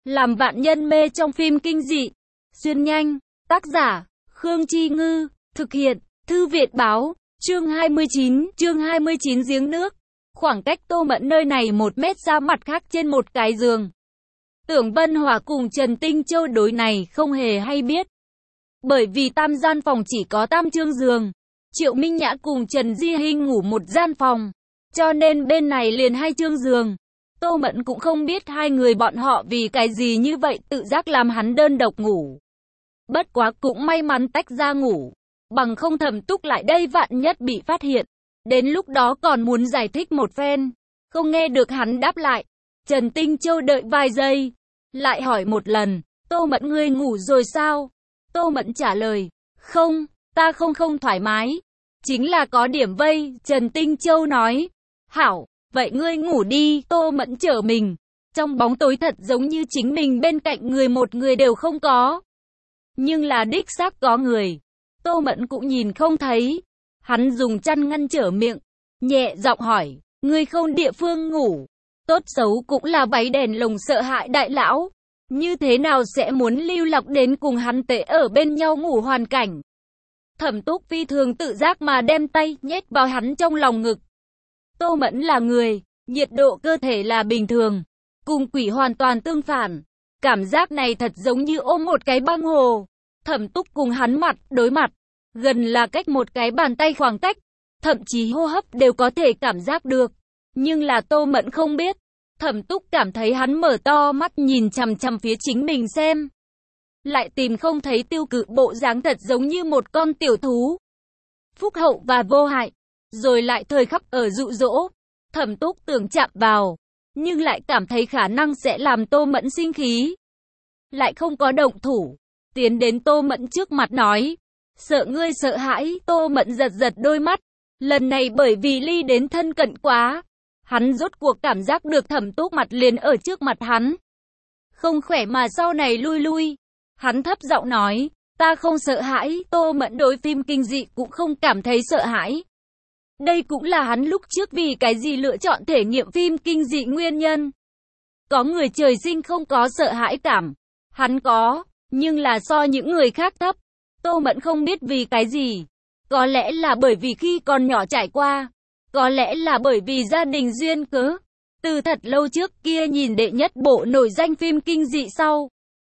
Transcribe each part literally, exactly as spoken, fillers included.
Làm vạn nhân mê trong phim kinh dị. Xuyên nhanh. Tác giả, Khương Chi Ngư. Thực hiện, Thư viện Báo. Chương hai mươi chín, chương hai mươi chín giếng nước. Khoảng cách Tô Mẫn nơi này một mét ra mặt khác trên một cái giường. Tưởng Vân Hòa cùng Trần Tinh Châu đối này không hề hay biết. Bởi vì tam gian phòng chỉ có tam chương giường. Triệu Minh Nhã cùng Trần Di Hinh ngủ một gian phòng. Cho nên bên này liền hai chương giường. Tô Mẫn cũng không biết hai người bọn họ vì cái gì như vậy tự giác làm hắn đơn độc ngủ. Bất quá cũng may mắn tách ra ngủ. Bằng không Thẩm Túc lại đây vạn nhất bị phát hiện. Đến lúc đó còn muốn giải thích một phen. Không nghe được hắn đáp lại. Trần Tinh Châu đợi vài giây. Lại hỏi một lần. Tô Mẫn ngươi ngủ rồi sao? Tô Mẫn trả lời. Không, ta không không thoải mái. Chính là có điểm vây. Trần Tinh Châu nói. Hảo, vậy ngươi ngủ đi. Tô Mẫn trở mình. Trong bóng tối thật giống như chính mình bên cạnh người một người đều không có. Nhưng là đích xác có người. Tô Mẫn cũng nhìn không thấy. Hắn dùng chăn ngăn trở miệng. Nhẹ giọng hỏi. Ngươi không địa phương ngủ. Tốt xấu cũng là váy đèn lồng sợ hại đại lão. Như thế nào sẽ muốn lưu lạc đến cùng hắn tệ ở bên nhau ngủ hoàn cảnh. Thẩm Túc phi thường tự giác mà đem tay nhét vào hắn trong lòng ngực. Tô Mẫn là người, nhiệt độ cơ thể là bình thường. Cùng quỷ hoàn toàn tương phản. Cảm giác này thật giống như ôm một cái băng hồ. Thẩm Túc cùng hắn mặt đối mặt. Gần là cách một cái bàn tay khoảng cách. Thậm chí hô hấp đều có thể cảm giác được. Nhưng là Tô Mẫn không biết. Thẩm Túc cảm thấy hắn mở to mắt nhìn chằm chằm phía chính mình xem. Lại tìm không thấy tiêu cự bộ dáng thật giống như một con tiểu thú. Phúc hậu và vô hại. Rồi lại thời khắc ở dụ dỗ. Thẩm Túc tưởng chạm vào. Nhưng lại cảm thấy khả năng sẽ làm Tô Mẫn sinh khí. Lại không có động thủ. Tiến đến Tô Mẫn trước mặt nói. Sợ ngươi sợ hãi. Tô Mẫn giật giật đôi mắt. Lần này bởi vì ly đến thân cận quá. Hắn rốt cuộc cảm giác được Thẩm Túc mặt liền ở trước mặt hắn. Không khỏe mà sau này lui lui. Hắn thấp giọng nói. Ta không sợ hãi. Tô Mẫn đối phim kinh dị cũng không cảm thấy sợ hãi. Đây cũng là hắn lúc trước vì cái gì lựa chọn thể nghiệm phim kinh dị nguyên nhân. Có người trời sinh không có sợ hãi cảm. Hắn có, nhưng là so những người khác thấp. Tô Mẫn không biết vì cái gì. Có lẽ là bởi vì khi còn nhỏ trải qua. Có lẽ là bởi vì gia đình duyên cớ. Từ thật lâu trước kia nhìn đệ nhất bộ nổi danh phim kinh dị sau.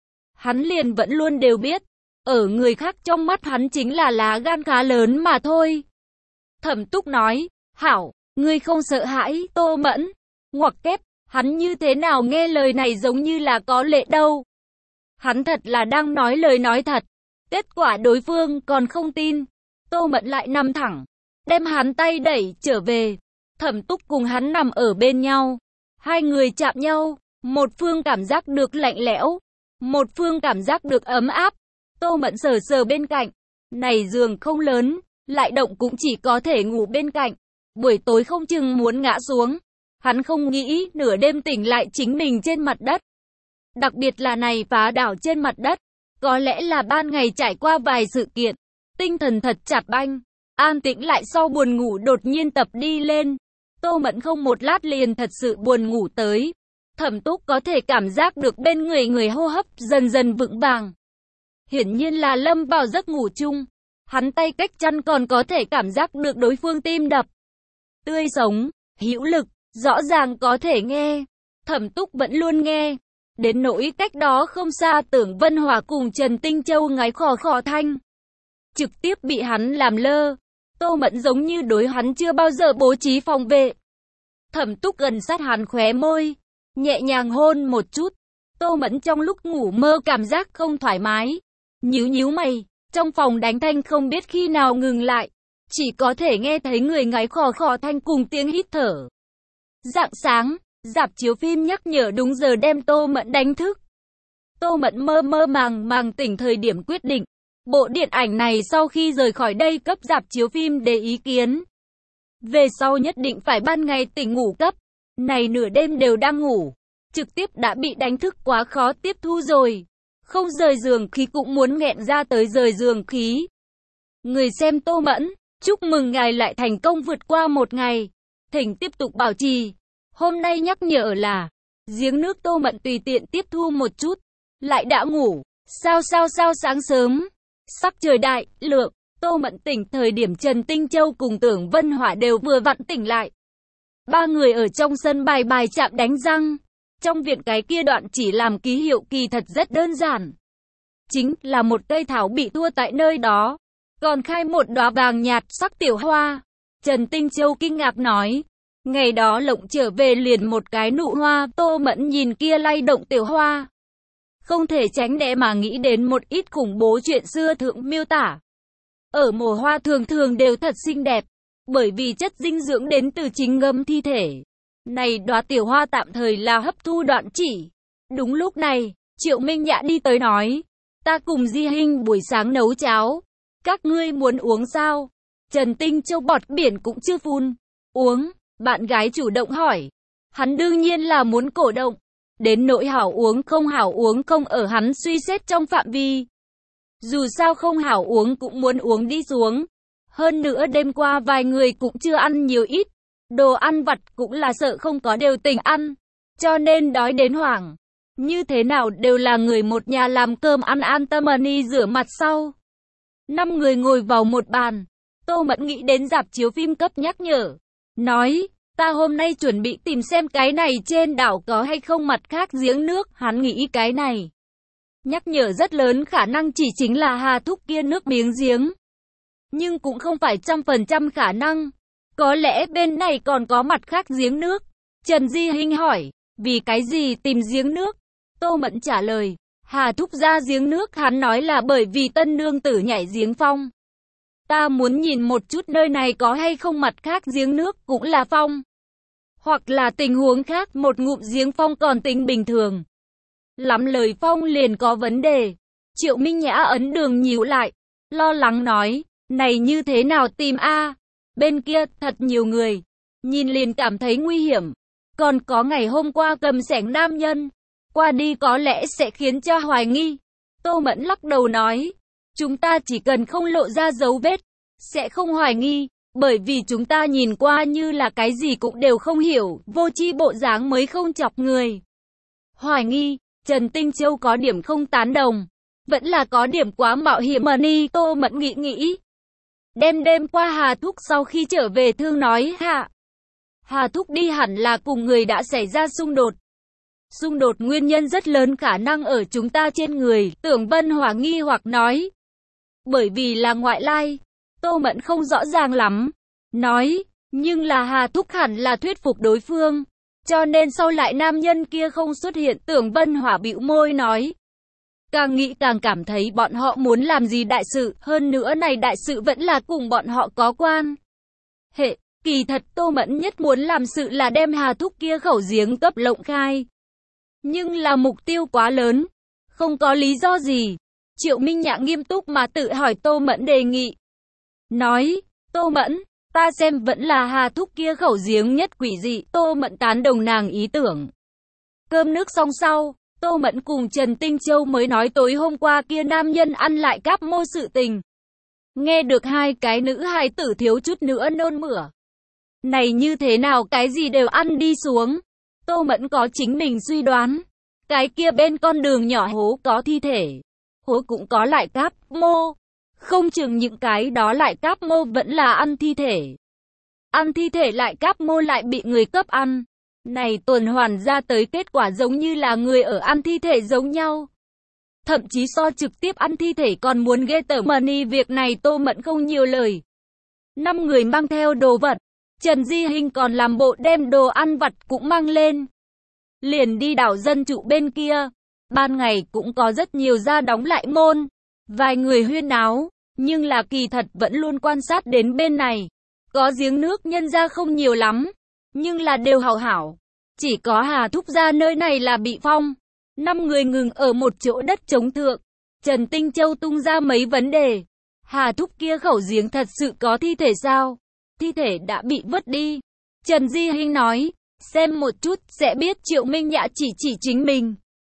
Hắn liền vẫn luôn đều biết. Ở người khác trong mắt hắn chính là lá gan khá lớn mà thôi. Thẩm Túc nói, hảo, ngươi không sợ hãi. Tô Mẫn, ngoặc kép, hắn như thế nào nghe lời này giống như là có lệ đâu. Hắn thật là đang nói lời nói thật. Kết quả đối phương còn không tin. Tô Mẫn lại nằm thẳng, đem hắn tay đẩy trở về. Thẩm Túc cùng hắn nằm ở bên nhau. Hai người chạm nhau, một phương cảm giác được lạnh lẽo, một phương cảm giác được ấm áp. Tô Mẫn sờ sờ bên cạnh. Này giường không lớn, lại động cũng chỉ có thể ngủ bên cạnh. Buổi tối không chừng muốn ngã xuống. Hắn không nghĩ nửa đêm tỉnh lại chính mình trên mặt đất. Đặc biệt là này phá đảo trên mặt đất. Có lẽ là ban ngày trải qua vài sự kiện. Tinh thần thật chặt banh. An tĩnh lại sau buồn ngủ đột nhiên tập đi lên. Tô Mẫn không một lát liền thật sự buồn ngủ tới. Thẩm Túc có thể cảm giác được bên người người hô hấp dần dần vững vàng. Hiển nhiên là lâm vào giấc ngủ chung. Hắn tay cách chăn còn có thể cảm giác được đối phương tim đập. Tươi sống, hữu lực, rõ ràng có thể nghe. Thẩm Túc vẫn luôn nghe. Đến nỗi cách đó không xa Tưởng Vân Hòa cùng Trần Tinh Châu ngáy khò khò thanh. Trực tiếp bị hắn làm lơ. Tô Mẫn giống như đối hắn chưa bao giờ bố trí phòng vệ. Thẩm Túc gần sát hắn khóe môi. Nhẹ nhàng hôn một chút. Tô Mẫn trong lúc ngủ mơ cảm giác không thoải mái. Nhíu nhíu mày. Trong phòng đánh thanh không biết khi nào ngừng lại. Chỉ có thể nghe thấy người ngáy khò khò thanh cùng tiếng hít thở. Rạng sáng, rạp chiếu phim nhắc nhở đúng giờ đem Tô Mẫn đánh thức. Tô Mẫn mơ mơ màng màng tỉnh thời điểm quyết định. Bộ điện ảnh này sau khi rời khỏi đây cấp rạp chiếu phim để ý kiến. Về sau nhất định phải ban ngày tỉnh ngủ cấp. Này nửa đêm đều đang ngủ. Trực tiếp đã bị đánh thức quá khó tiếp thu rồi. Không rời giường khí cũng muốn nghẹn ra tới rời giường khí. Người xem Tô Mẫn, chúc mừng ngài lại thành công vượt qua một ngày. Thỉnh tiếp tục bảo trì. Hôm nay nhắc nhở là Giếng nước Tô Mẫn tùy tiện tiếp thu một chút, lại đã ngủ. Sao sao sao sáng sớm, sắc trời đại lượng, Tô Mẫn tỉnh thời điểm Trần Tinh Châu cùng Tưởng Vân Hỏa đều vừa vặn tỉnh lại. Ba người ở trong sân bài bài chạm đánh răng. Trong viện cái kia đoạn chỉ làm ký hiệu kỳ thật rất đơn giản. Chính là một cây thảo bị tua tại nơi đó, còn khai một đóa vàng nhạt sắc tiểu hoa. Trần Tinh Châu kinh ngạc nói, ngày đó lộng trở về liền một cái nụ hoa. Tô Mẫn nhìn kia lay động tiểu hoa, không thể tránh để mà nghĩ đến một ít khủng bố chuyện xưa thượng miêu tả. Ở mùa hoa thường thường đều thật xinh đẹp, bởi vì chất dinh dưỡng đến từ chính ngâm thi thể. Này đóa tiểu hoa tạm thời là hấp thu đoạn chỉ. Đúng lúc này, Triệu Minh Nhã đi tới nói, ta cùng Di Hinh buổi sáng nấu cháo, các ngươi muốn uống sao? Trần Tinh Châu bọt biển cũng chưa phun. Uống, bạn gái chủ động hỏi. Hắn đương nhiên là muốn cổ động. Đến nỗi hảo uống không hảo uống không ở hắn suy xét trong phạm vi. Dù sao không hảo uống cũng muốn uống đi xuống. Hơn nữa đêm qua vài người cũng chưa ăn nhiều ít. Đồ ăn vặt cũng là sợ không có đều tình ăn. Cho nên đói đến hoảng. Như thế nào đều là người một nhà làm cơm ăn an tâm đi rửa mặt sau. Năm người ngồi vào một bàn. Tô Mẫn nghĩ đến rạp chiếu phim cấp nhắc nhở. Nói, ta hôm nay chuẩn bị tìm xem cái này trên đảo có hay không mặt khác giếng nước. Hắn nghĩ cái này nhắc nhở rất lớn khả năng chỉ chính là Hà Thúc kia nước miếng giếng. Nhưng cũng không phải trăm phần trăm khả năng. Có lẽ bên này còn có mặt khác giếng nước. Trần Di Hinh hỏi, vì cái gì tìm giếng nước? Tô Mẫn trả lời, Hà Thúc ra giếng nước hắn nói là bởi vì tân nương tử nhảy giếng phong. Ta muốn nhìn một chút nơi này có hay không mặt khác giếng nước cũng là phong. Hoặc là tình huống khác một ngụm giếng phong còn tính bình thường. Lắm lời phong liền có vấn đề. Triệu Minh Nhã ấn đường nhíu lại, lo lắng nói, này như thế nào tìm a? Bên kia thật nhiều người, nhìn liền cảm thấy nguy hiểm. Còn có ngày hôm qua cầm xẻng nam nhân, qua đi có lẽ sẽ khiến cho hoài nghi. Tô Mẫn lắc đầu nói, chúng ta chỉ cần không lộ ra dấu vết, sẽ không hoài nghi, bởi vì chúng ta nhìn qua như là cái gì cũng đều không hiểu, vô tri bộ dáng mới không chọc người hoài nghi. Trần Tinh Châu có điểm không tán đồng, vẫn là có điểm quá mạo hiểm mà ni. Tô Mẫn nghĩ nghĩ. Đêm đêm qua Hà Thúc sau khi trở về thương nói hạ. Hà Thúc đi hẳn là cùng người đã xảy ra xung đột. Xung đột nguyên nhân rất lớn khả năng ở chúng ta trên người, Tưởng Vân Hỏa nghi hoặc nói. Bởi vì là ngoại lai, Tô Mẫn không rõ ràng lắm. Nói, nhưng là Hà Thúc hẳn là thuyết phục đối phương. Cho nên sau lại nam nhân kia không xuất hiện. Tưởng Vân Hỏa bĩu môi nói. Càng nghĩ càng cảm thấy bọn họ muốn làm gì đại sự, hơn nữa này đại sự vẫn là cùng bọn họ có quan hệ. Kỳ thật Tô Mẫn nhất muốn làm sự là đem Hà Thúc kia khẩu giếng cấp lộng khai. Nhưng là mục tiêu quá lớn, không có lý do gì. Triệu Minh Nhã nghiêm túc mà tự hỏi Tô Mẫn đề nghị. Nói, Tô Mẫn, ta xem vẫn là Hà Thúc kia khẩu giếng nhất quỷ dị. Tô Mẫn tán đồng nàng ý tưởng. Cơm nước xong sau, Tô Mẫn cùng Trần Tinh Châu mới nói tối hôm qua kia nam nhân ăn lại cáp mô sự tình. Nghe được hai cái nữ hài tử thiếu chút nữa nôn mửa. Này như thế nào cái gì đều ăn đi xuống. Tô Mẫn có chính mình suy đoán. Cái kia bên con đường nhỏ hố có thi thể. Hố cũng có lại cáp mô. Không chừng những cái đó lại cáp mô vẫn là ăn thi thể. Ăn thi thể lại cáp mô lại bị người cấp ăn. Này tuần hoàn ra tới kết quả giống như là người ở ăn thi thể giống nhau. Thậm chí so trực tiếp ăn thi thể còn muốn ghê tởm mà ni. Việc này Tô Mẫn không nhiều lời. Năm người mang theo đồ vật. Trần Di Hinh còn làm bộ đem đồ ăn vặt cũng mang lên. Liền đi đảo dân trụ bên kia. Ban ngày cũng có rất nhiều gia đóng lại môn. Vài người huyên náo. Nhưng là kỳ thật vẫn luôn quan sát đến bên này. Có giếng nước nhân ra không nhiều lắm. Nhưng là đều hảo hảo. Chỉ có Hà Thúc ra nơi này là bị phong. Năm người ngừng ở một chỗ đất trống thượng. Trần Tinh Châu tung ra mấy vấn đề. Hà Thúc kia khẩu giếng thật sự có thi thể sao? Thi thể đã bị vứt đi. Trần Di Hinh nói, xem một chút sẽ biết. Triệu Minh Nhã chỉ chỉ chính mình.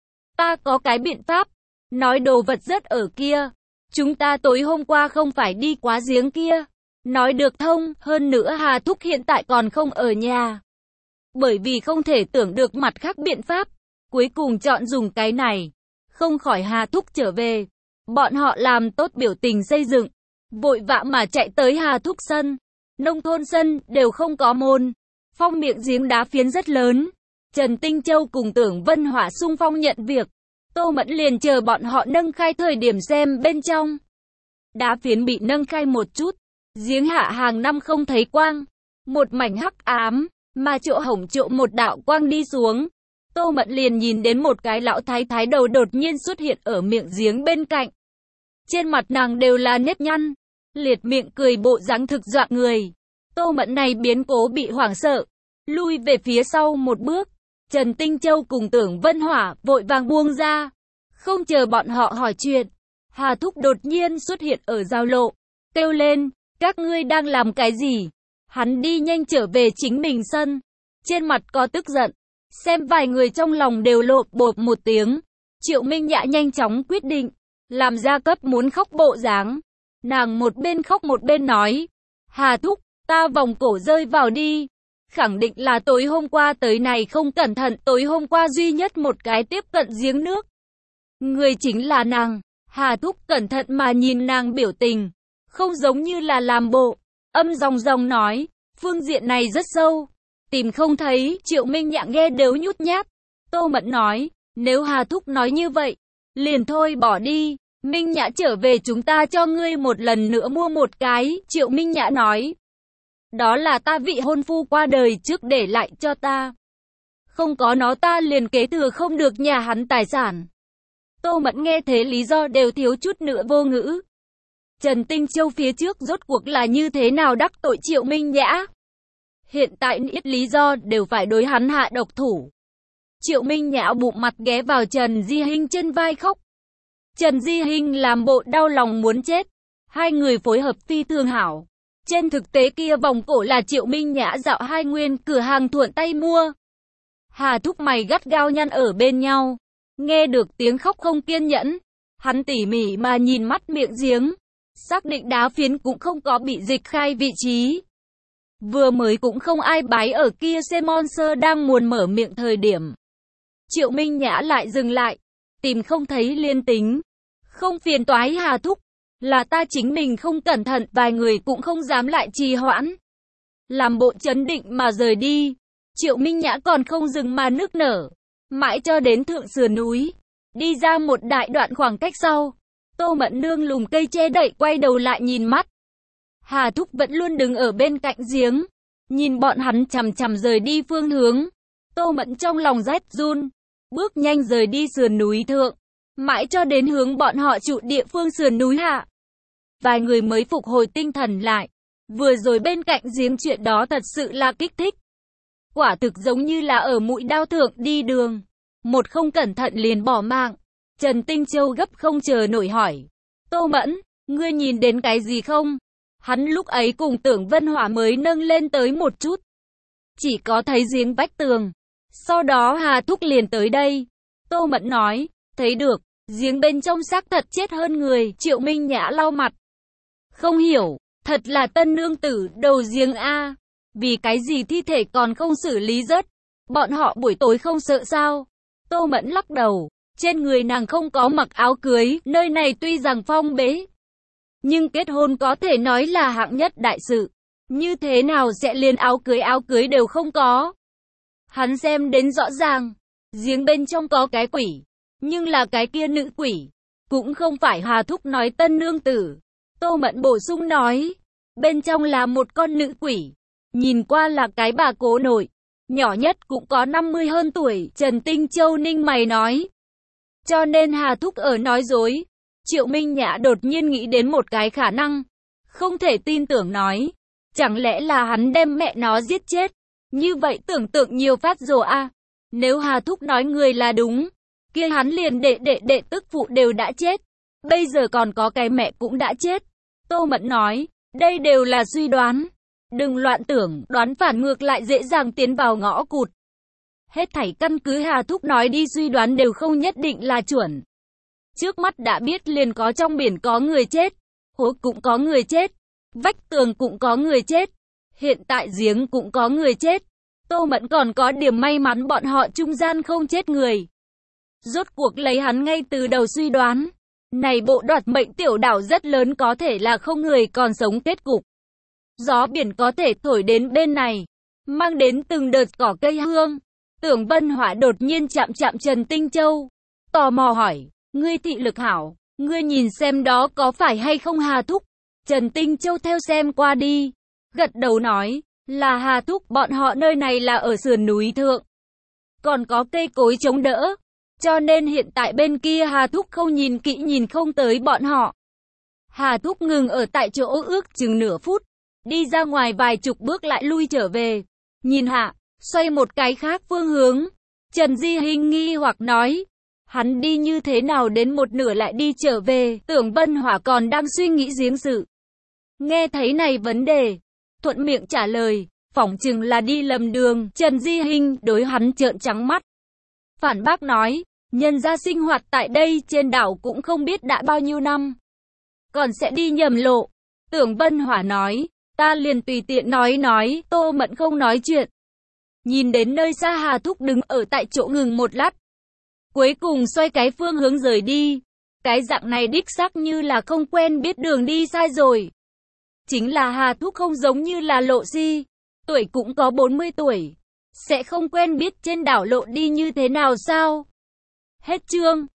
Ta có cái biện pháp. Nói đồ vật rất ở kia. Chúng ta tối hôm qua không phải đi quá giếng kia. Nói được thông, hơn nữa Hà Thúc hiện tại còn không ở nhà. Bởi vì không thể tưởng được mặt khác biện pháp. cuối cùng chọn dùng cái này. Không khỏi Hà Thúc trở về. Bọn họ làm tốt biểu tình xây dựng, vội vã mà chạy tới Hà Thúc sân. Nông thôn sân đều không có môn, phong miệng giếng đá phiến rất lớn. Trần Tinh Châu cùng Tưởng Vân Hỏa xung phong nhận việc. Tô Mẫn liền chờ bọn họ nâng khai thời điểm xem bên trong. Đá phiến bị nâng khai một chút, giếng hạ hàng năm không thấy quang, một mảnh hắc ám, mà chỗ hổng chỗ một đạo quang đi xuống. Tô Mẫn liền nhìn đến một cái lão thái thái đầu đột nhiên xuất hiện ở miệng giếng bên cạnh. Trên mặt nàng đều là nếp nhăn, liệt miệng cười bộ dáng thực dọa người. Tô Mẫn này biến cố bị hoảng sợ, lui về phía sau một bước. Trần Tinh Châu cùng Tưởng Vân Hỏa vội vàng buông ra, không chờ bọn họ hỏi chuyện. Hà Thúc đột nhiên xuất hiện ở giao lộ, kêu lên, các ngươi đang làm cái gì? Hắn đi nhanh trở về chính mình sân, trên mặt có tức giận, xem vài người trong lòng đều lộn bột một tiếng. Triệu Minh Nhã nhanh chóng quyết định, làm ra cấp muốn khóc bộ dáng. Nàng một bên khóc một bên nói, Hà Thúc, ta vòng cổ rơi vào đi. Khẳng định là tối hôm qua tới này không cẩn thận, tối hôm qua duy nhất một cái tiếp cận giếng nước. Người chính là nàng. Hà Thúc cẩn thận mà nhìn nàng biểu tình, không giống như là làm bộ, âm ròng ròng nói, phương diện này rất sâu, tìm không thấy. Triệu Minh Nhã nghe đều nhút nhát. Tô Mẫn nói, nếu Hà Thúc nói như vậy, liền thôi bỏ đi, Minh Nhã trở về chúng ta cho ngươi một lần nữa mua một cái. Triệu Minh Nhã nói, đó là ta vị hôn phu qua đời trước để lại cho ta, không có nó ta liền kế thừa không được nhà hắn tài sản. Tô Mẫn nghe thế lý do đều thiếu chút nữa vô ngữ. Trần Tinh Châu phía trước rốt cuộc là như thế nào đắc tội Triệu Minh Nhã? Hiện tại ít lý do đều phải đối hắn hạ độc thủ. Triệu Minh Nhã bụng mặt ghé vào Trần Di Hinh trên vai khóc. Trần Di Hinh làm bộ đau lòng muốn chết. Hai người phối hợp phi thường hảo. Trên thực tế kia vòng cổ là Triệu Minh Nhã dạo hai nguyên cửa hàng thuận tay mua. Hà Thúc mày gắt gao nhăn ở bên nhau. Nghe được tiếng khóc không kiên nhẫn. Hắn tỉ mỉ mà nhìn mắt miệng giếng. Xác định đá phiến cũng không có bị dịch khai vị trí. Vừa mới cũng không ai bái ở kia Simon Sơ đang muốn mở miệng thời điểm. Triệu Minh Nhã lại dừng lại. Tìm không thấy liên tính. Không phiền toái Hà Thúc. Là ta chính mình không cẩn thận, vài người cũng không dám lại trì hoãn. Làm bộ chấn định mà rời đi. Triệu Minh Nhã còn không dừng mà nức nở. Mãi cho đến thượng sườn núi. Đi ra một đại đoạn khoảng cách sau. Tô Mẫn nương lùm cây che đậy quay đầu lại nhìn mắt. Hà Thúc vẫn luôn đứng ở bên cạnh giếng. Nhìn bọn hắn chằm chằm rời đi phương hướng. Tô Mẫn trong lòng rét run. Bước nhanh rời đi sườn núi thượng. Mãi cho đến hướng bọn họ trụ địa phương sườn núi hạ. Vài người mới phục hồi tinh thần lại. Vừa rồi bên cạnh giếng chuyện đó thật sự là kích thích. Quả thực giống như là ở mũi đao thượng đi đường. Một không cẩn thận liền bỏ mạng. Trần Tinh Châu gấp không chờ nổi hỏi. Tô Mẫn, ngươi nhìn đến cái gì không? Hắn lúc ấy cùng Tưởng Vân Hỏa mới nâng lên tới một chút. Chỉ có thấy giếng vách tường. Sau đó Hà Thúc liền tới đây. Tô Mẫn nói, thấy được, giếng bên trong xác thật chết hơn người. Triệu Minh Nhã lau mặt. Không hiểu, thật là tân nương tử đầu giếng A. Vì cái gì thi thể còn không xử lý rớt? Bọn họ buổi tối không sợ sao? Tô Mẫn lắc đầu. Trên người nàng không có mặc áo cưới, nơi này tuy rằng phong bế, nhưng kết hôn có thể nói là hạng nhất đại sự. Như thế nào sẽ liền áo cưới áo cưới đều không có? Hắn xem đến rõ ràng, giếng bên trong có cái quỷ, nhưng là cái kia nữ quỷ, cũng không phải Hà Thúc nói tân nương tử. Tô Mẫn bổ sung nói, bên trong là một con nữ quỷ, nhìn qua là cái bà cố nội, nhỏ nhất cũng có năm mươi hơn tuổi. Trần Tinh Châu ninh mày nói. Cho nên Hà Thúc ở nói dối. Triệu Minh Nhã đột nhiên nghĩ đến một cái khả năng. Không thể tin tưởng nói. Chẳng lẽ là hắn đem mẹ nó giết chết? Như vậy tưởng tượng nhiều phát rồi à. Nếu Hà Thúc nói người là đúng, kia hắn liền đệ đệ đệ tức phụ đều đã chết. Bây giờ còn có cái mẹ cũng đã chết. Tô Mẫn nói, đây đều là suy đoán. Đừng loạn tưởng, đoán phản ngược lại dễ dàng tiến vào ngõ cụt. Hết thảy căn cứ Hà Thúc nói đi suy đoán đều không nhất định là chuẩn. Trước mắt đã biết liền có trong biển có người chết, hố cũng có người chết, vách tường cũng có người chết, hiện tại giếng cũng có người chết. Tô Mẫn còn có điểm may mắn bọn họ trung gian không chết người. Rốt cuộc lấy hắn ngay từ đầu suy đoán. Này bộ đoạt mệnh tiểu đảo rất lớn có thể là không người còn sống kết cục. Gió biển có thể thổi đến bên này, mang đến từng đợt cỏ cây hương. Tưởng Vân Hỏa đột nhiên chạm chạm Trần Tinh Châu. Tò mò hỏi, ngươi thị lực hảo, ngươi nhìn xem đó có phải hay không Hà Thúc. Trần Tinh Châu theo xem qua đi, gật đầu nói, là Hà Thúc, bọn họ nơi này là ở sườn núi thượng. Còn có cây cối chống đỡ, cho nên hiện tại bên kia Hà Thúc không nhìn kỹ nhìn không tới bọn họ. Hà Thúc ngừng ở tại chỗ ước chừng nửa phút, đi ra ngoài vài chục bước lại lui trở về, nhìn hạ, xoay một cái khác phương hướng. Trần Di Hinh nghi hoặc nói, hắn đi như thế nào đến một nửa lại đi trở về. Tưởng Vân Hỏa còn đang suy nghĩ giếng sự. Nghe thấy này vấn đề, thuận miệng trả lời, phỏng chừng là đi lầm đường. Trần Di Hinh đối hắn trợn trắng mắt. Phản bác nói, nhân gia sinh hoạt tại đây trên đảo cũng không biết đã bao nhiêu năm. Còn sẽ đi nhầm lộ. Tưởng Vân Hỏa nói, ta liền tùy tiện nói nói, Tô Mẫn không nói chuyện. Nhìn đến nơi xa Hà Thúc đứng ở tại chỗ ngừng một lát. Cuối cùng xoay cái phương hướng rời đi. Cái dạng này đích xác như là không quen biết đường đi sai rồi. Chính là Hà Thúc không giống như là Lộ Si. Tuổi cũng có bốn mươi tuổi. Sẽ không quen biết trên đảo lộ đi như thế nào sao? Hết chương.